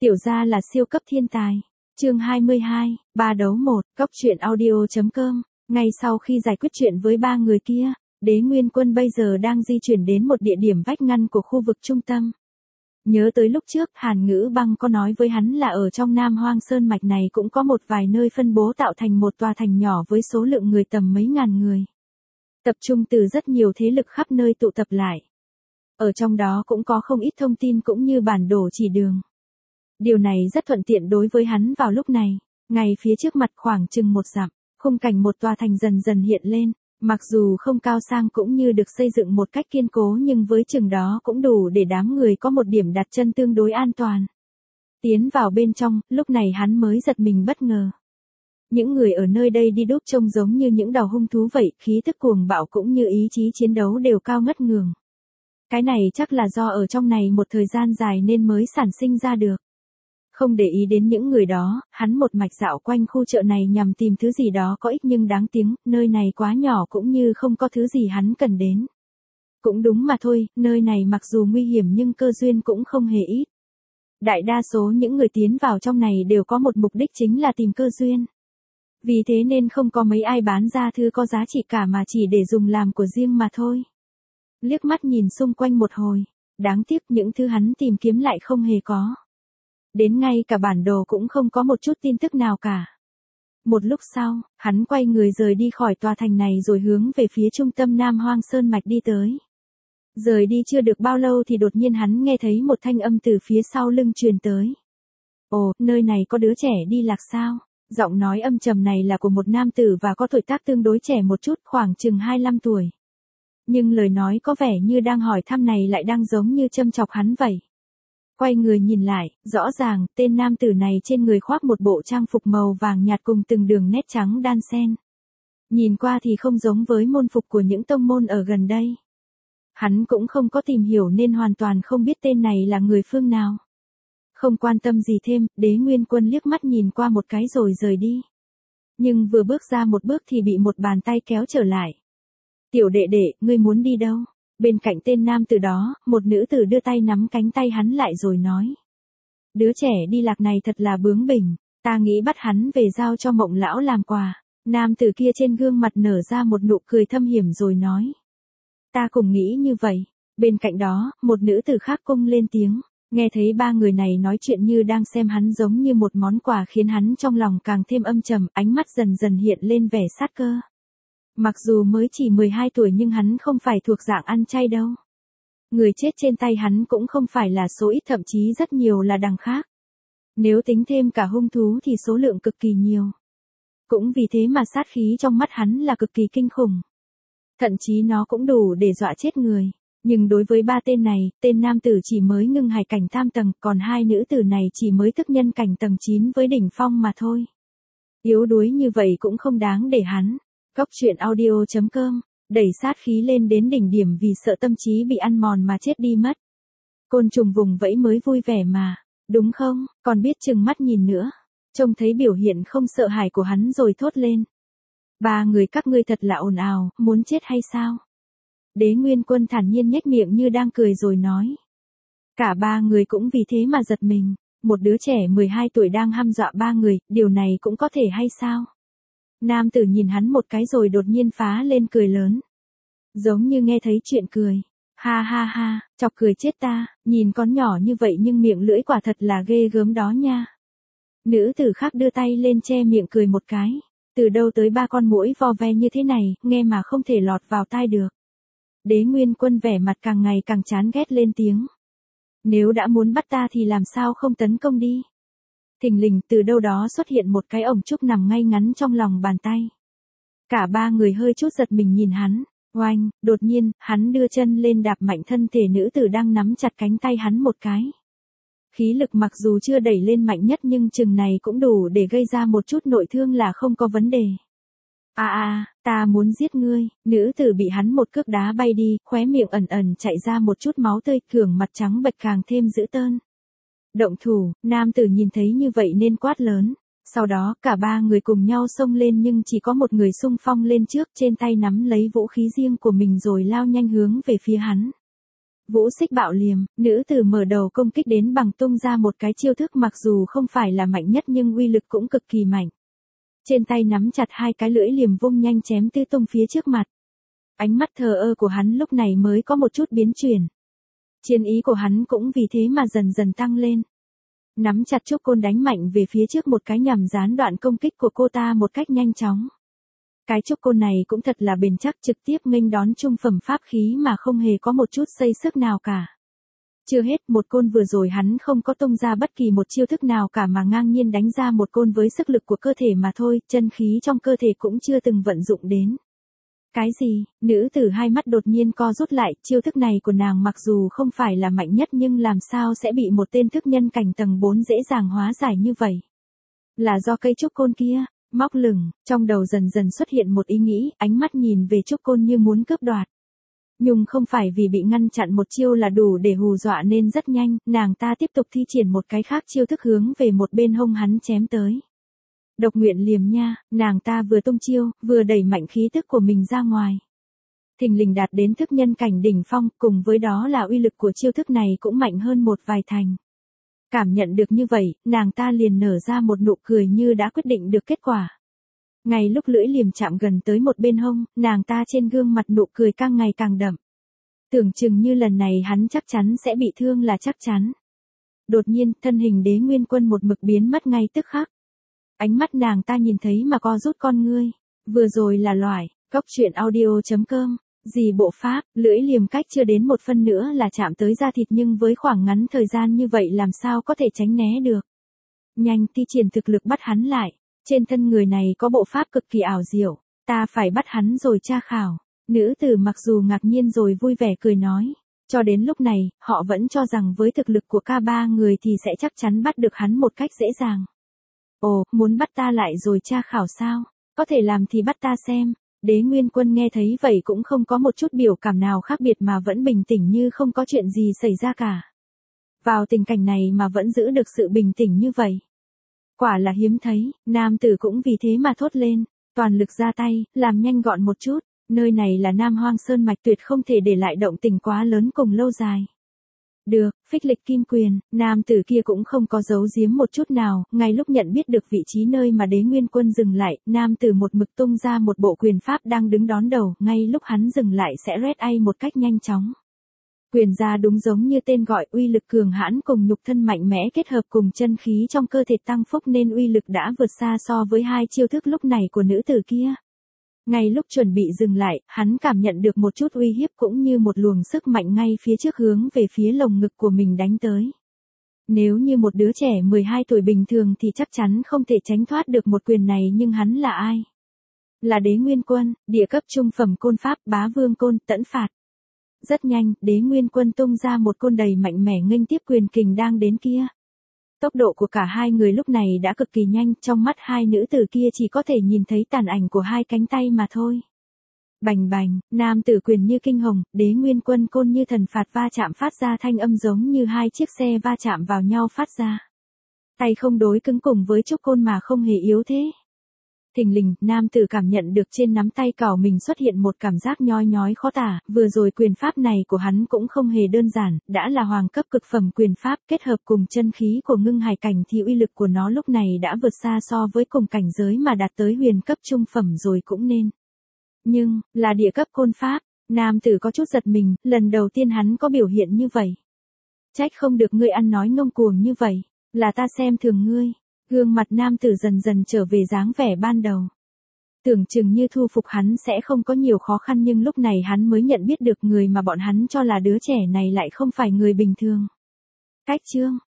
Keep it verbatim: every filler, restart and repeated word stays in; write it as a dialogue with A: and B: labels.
A: Tiểu gia là siêu cấp thiên tài. Chương hai mươi hai, ba đấu một, Cóc truyện audio chấm com. Ngay sau khi giải quyết chuyện với ba người kia, Đế Nguyên Quân bây giờ đang di chuyển đến một địa điểm vách ngăn của khu vực trung tâm. Nhớ tới lúc trước, Hàn Ngữ Băng có nói với hắn là ở trong Nam Hoang Sơn Mạch này cũng có một vài nơi phân bố tạo thành một tòa thành nhỏ với số lượng người tầm mấy ngàn người. Tập trung từ rất nhiều thế lực khắp nơi tụ tập lại. Ở trong đó cũng có không ít thông tin cũng như bản đồ chỉ đường. Điều này rất thuận tiện đối với hắn vào lúc này. Ngay phía trước mặt khoảng chừng một dặm, khung cảnh một tòa thành dần dần hiện lên. Mặc dù không cao sang cũng như được xây dựng một cách kiên cố nhưng với chừng đó cũng đủ để đám người có một điểm đặt chân tương đối an toàn. Tiến vào bên trong, lúc này hắn mới giật mình bất ngờ. Những người ở nơi đây đi đúc trông giống như những đầu hung thú vậy, khí tức cuồng bạo cũng như ý chí chiến đấu đều cao ngất ngường. Cái này chắc là do ở trong này một thời gian dài nên mới sản sinh ra được. Không để ý đến những người đó, hắn một mạch dạo quanh khu chợ này nhằm tìm thứ gì đó có ích nhưng đáng tiếng, nơi này quá nhỏ cũng như không có thứ gì hắn cần đến. Cũng đúng mà thôi, nơi này mặc dù nguy hiểm nhưng cơ duyên cũng không hề ít. Đại đa số những người tiến vào trong này đều có một mục đích chính là tìm cơ duyên. Vì thế nên không có mấy ai bán ra thứ có giá trị cả mà chỉ để dùng làm của riêng mà thôi. Liếc mắt nhìn xung quanh một hồi, đáng tiếc những thứ hắn tìm kiếm lại không hề có. Đến ngay cả bản đồ cũng không có một chút tin tức nào cả. Một lúc sau, hắn quay người rời đi khỏi tòa thành này rồi hướng về phía trung tâm Nam Hoang Sơn Mạch đi tới. Rời đi chưa được bao lâu thì đột nhiên hắn nghe thấy một thanh âm từ phía sau lưng truyền tới. Ồ, nơi này có đứa trẻ đi lạc sao? Giọng nói âm trầm này là của một nam tử và có tuổi tác tương đối trẻ một chút, khoảng chừng hai mươi lăm tuổi. Nhưng lời nói có vẻ như đang hỏi thăm này lại đang giống như châm chọc hắn vậy. Quay người nhìn lại, rõ ràng, tên nam tử này trên người khoác một bộ trang phục màu vàng nhạt cùng từng đường nét trắng đan xen. Nhìn qua thì không giống với môn phục của những tông môn ở gần đây. Hắn cũng không có tìm hiểu nên hoàn toàn không biết tên này là người phương nào. Không quan tâm gì thêm, Đế Nguyên Quân liếc mắt nhìn qua một cái rồi rời đi. Nhưng vừa bước ra một bước thì bị một bàn tay kéo trở lại. Tiểu đệ đệ, ngươi muốn đi đâu? Bên cạnh tên nam tử đó, một nữ tử đưa tay nắm cánh tay hắn lại rồi nói. Đứa trẻ đi lạc này thật là bướng bỉnh, ta nghĩ bắt hắn về giao cho Mộng lão làm quà. Nam tử kia trên gương mặt nở ra một nụ cười thâm hiểm rồi nói. Ta cũng nghĩ như vậy. Bên cạnh đó, một nữ tử khác cung lên tiếng. Nghe thấy ba người này nói chuyện như đang xem hắn giống như một món quà khiến hắn trong lòng càng thêm âm trầm, ánh mắt dần dần hiện lên vẻ sát cơ. Mặc dù mới chỉ mười hai tuổi nhưng hắn không phải thuộc dạng ăn chay đâu. Người chết trên tay hắn cũng không phải là số ít, thậm chí rất nhiều là đằng khác. Nếu tính thêm cả hung thú thì số lượng cực kỳ nhiều. Cũng vì thế mà sát khí trong mắt hắn là cực kỳ kinh khủng. Thậm chí nó cũng đủ để dọa chết người. Nhưng đối với ba tên này, tên nam tử chỉ mới ngưng hải cảnh tam tầng, còn hai nữ tử này chỉ mới thức nhân cảnh tầng chín với đỉnh phong mà thôi. Yếu đuối như vậy cũng không đáng để hắn. Cóc truyện audio chấm com, đẩy sát khí lên đến đỉnh điểm vì sợ tâm trí bị ăn mòn mà chết đi mất. Côn trùng vùng vẫy mới vui vẻ mà, đúng không, còn biết chừng mắt nhìn nữa. Trông thấy biểu hiện không sợ hãi của hắn rồi thốt lên. Ba người các ngươi thật là ồn ào, muốn chết hay sao? Đế Nguyên Quân thản nhiên nhếch miệng như đang cười rồi nói. Cả ba người cũng vì thế mà giật mình, một đứa trẻ mười hai tuổi đang hăm dọa ba người, điều này cũng có thể hay sao? Nam tử nhìn hắn một cái rồi đột nhiên phá lên cười lớn. Giống như nghe thấy chuyện cười. Ha ha ha, chọc cười chết ta, nhìn con nhỏ như vậy nhưng miệng lưỡi quả thật là ghê gớm đó nha. Nữ tử khác đưa tay lên che miệng cười một cái. Từ đâu tới ba con muỗi vo ve như thế này, nghe mà không thể lọt vào tai được. Đế Nguyên Quân vẻ mặt càng ngày càng chán ghét lên tiếng. Nếu đã muốn bắt ta thì làm sao không tấn công đi. Thình lình từ đâu đó xuất hiện một cái ổng trúc nằm ngay ngắn trong lòng bàn tay. Cả ba người hơi chút giật mình nhìn hắn. Oanh, đột nhiên, hắn đưa chân lên đạp mạnh thân thể nữ tử đang nắm chặt cánh tay hắn một cái. Khí lực mặc dù chưa đẩy lên mạnh nhất nhưng chừng này cũng đủ để gây ra một chút nội thương là không có vấn đề. À à, ta muốn giết ngươi, nữ tử bị hắn một cước đá bay đi, khóe miệng ẩn ẩn chạy ra một chút máu tươi, gương mặt trắng bệch càng thêm dữ tợn. Động thủ, nam tử nhìn thấy như vậy nên quát lớn. Sau đó, cả ba người cùng nhau xông lên nhưng chỉ có một người xung phong lên trước, trên tay nắm lấy vũ khí riêng của mình rồi lao nhanh hướng về phía hắn. Vũ xích bạo liềm, nữ tử mở đầu công kích đến bằng tung ra một cái chiêu thức mặc dù không phải là mạnh nhất nhưng uy lực cũng cực kỳ mạnh. Trên tay nắm chặt hai cái lưỡi liềm vung nhanh chém tứ tung phía trước mặt. Ánh mắt thờ ơ của hắn lúc này mới có một chút biến chuyển. Chiến ý của hắn cũng vì thế mà dần dần tăng lên. Nắm chặt trúc côn đánh mạnh về phía trước một cái nhằm gián đoạn công kích của cô ta một cách nhanh chóng. Cái trúc côn này cũng thật là bền chắc, trực tiếp nghênh đón trung phẩm pháp khí mà không hề có một chút xây sức nào cả. Chưa hết, một côn vừa rồi hắn không có tung ra bất kỳ một chiêu thức nào cả mà ngang nhiên đánh ra một côn với sức lực của cơ thể mà thôi, chân khí trong cơ thể cũng chưa từng vận dụng đến. Cái gì? Nữ tử hai mắt đột nhiên co rút lại, chiêu thức này của nàng mặc dù không phải là mạnh nhất nhưng làm sao sẽ bị một tên thức nhân cảnh tầng bốn dễ dàng hóa giải như vậy? Là do cây trúc côn kia, móc lửng, trong đầu dần dần xuất hiện một ý nghĩ, ánh mắt nhìn về trúc côn như muốn cướp đoạt. Nhưng không phải vì bị ngăn chặn một chiêu là đủ để hù dọa nên rất nhanh, nàng ta tiếp tục thi triển một cái khác chiêu thức hướng về một bên hông hắn chém tới. Độc nguyện liềm nha, nàng ta vừa tung chiêu, vừa đẩy mạnh khí tức của mình ra ngoài. Thình lình đạt đến thức nhân cảnh đỉnh phong, cùng với đó là uy lực của chiêu thức này cũng mạnh hơn một vài thành. Cảm nhận được như vậy, nàng ta liền nở ra một nụ cười như đã quyết định được kết quả. Ngay lúc lưỡi liềm chạm gần tới một bên hông, nàng ta trên gương mặt nụ cười càng ngày càng đậm. Tưởng chừng như lần này hắn chắc chắn sẽ bị thương là chắc chắn. Đột nhiên, thân hình Đế Nguyên Quân một mực biến mất ngay tức khắc. Ánh mắt nàng ta nhìn thấy mà co rút con ngươi. Vừa rồi là loại, góc truyện audio chấm com, gì bộ pháp, lưỡi liềm cách chưa đến một phân nữa là chạm tới da thịt nhưng với khoảng ngắn thời gian như vậy làm sao có thể tránh né được. Nhanh thi triển thực lực bắt hắn lại. Trên thân người này có bộ pháp cực kỳ ảo diệu, ta phải bắt hắn rồi tra khảo. Nữ tử mặc dù ngạc nhiên rồi vui vẻ cười nói. Cho đến lúc này, họ vẫn cho rằng với thực lực của ca ba người thì sẽ chắc chắn bắt được hắn một cách dễ dàng. Ồ, muốn bắt ta lại rồi tra khảo sao? Có thể làm thì bắt ta xem. Đế Nguyên Quân nghe thấy vậy cũng không có một chút biểu cảm nào khác biệt mà vẫn bình tĩnh như không có chuyện gì xảy ra cả. Vào tình cảnh này mà vẫn giữ được sự bình tĩnh như vậy. Quả là hiếm thấy, nam tử cũng vì thế mà thốt lên, toàn lực ra tay, làm nhanh gọn một chút, nơi này là Nam Hoang Sơn Mạch tuyệt không thể để lại động tình quá lớn cùng lâu dài. Được, phích lịch kim quyền, nam tử kia cũng không có giấu giếm một chút nào, ngay lúc nhận biết được vị trí nơi mà Đế Nguyên Quân dừng lại, nam tử một mực tung ra một bộ quyền pháp đang đứng đón đầu, ngay lúc hắn dừng lại sẽ rét ai một cách nhanh chóng. Quyền ra đúng giống như tên gọi, uy lực cường hãn cùng nhục thân mạnh mẽ kết hợp cùng chân khí trong cơ thể tăng phúc nên uy lực đã vượt xa so với hai chiêu thức lúc này của nữ tử kia. Ngay lúc chuẩn bị dừng lại, hắn cảm nhận được một chút uy hiếp cũng như một luồng sức mạnh ngay phía trước hướng về phía lồng ngực của mình đánh tới. Nếu như một đứa trẻ mười hai tuổi bình thường thì chắc chắn không thể tránh thoát được một quyền này nhưng hắn là ai? Là Đế Nguyên Quân, địa cấp trung phẩm côn pháp bá vương côn tẫn phạt. Rất nhanh, Đế Nguyên Quân tung ra một côn đầy mạnh mẽ nghênh tiếp quyền kình đang đến kia. Tốc độ của cả hai người lúc này đã cực kỳ nhanh, trong mắt hai nữ tử kia chỉ có thể nhìn thấy tàn ảnh của hai cánh tay mà thôi. Bành bành, nam tử quyền như kinh hồng, Đế Nguyên Quân côn như thần phạt va chạm phát ra thanh âm giống như hai chiếc xe va chạm vào nhau phát ra. Tay không đối cứng cùng với trúc côn mà không hề yếu thế. Thình lình, nam tử cảm nhận được trên nắm tay cào mình xuất hiện một cảm giác nhói nhói khó tả, vừa rồi quyền pháp này của hắn cũng không hề đơn giản, đã là hoàng cấp cực phẩm quyền pháp kết hợp cùng chân khí của ngưng hải cảnh thì uy lực của nó lúc này đã vượt xa so với cùng cảnh giới mà đạt tới huyền cấp trung phẩm rồi cũng nên. Nhưng, là địa cấp côn pháp, nam tử có chút giật mình, lần đầu tiên hắn có biểu hiện như vậy. Trách không được ngươi ăn nói ngông cuồng như vậy, là ta xem thường ngươi. Gương mặt nam tử dần dần trở về dáng vẻ ban đầu. Tưởng chừng như thu phục hắn sẽ không có nhiều khó khăn nhưng lúc này hắn mới nhận biết được người mà bọn hắn cho là đứa trẻ này lại không phải người bình thường. Cách chương,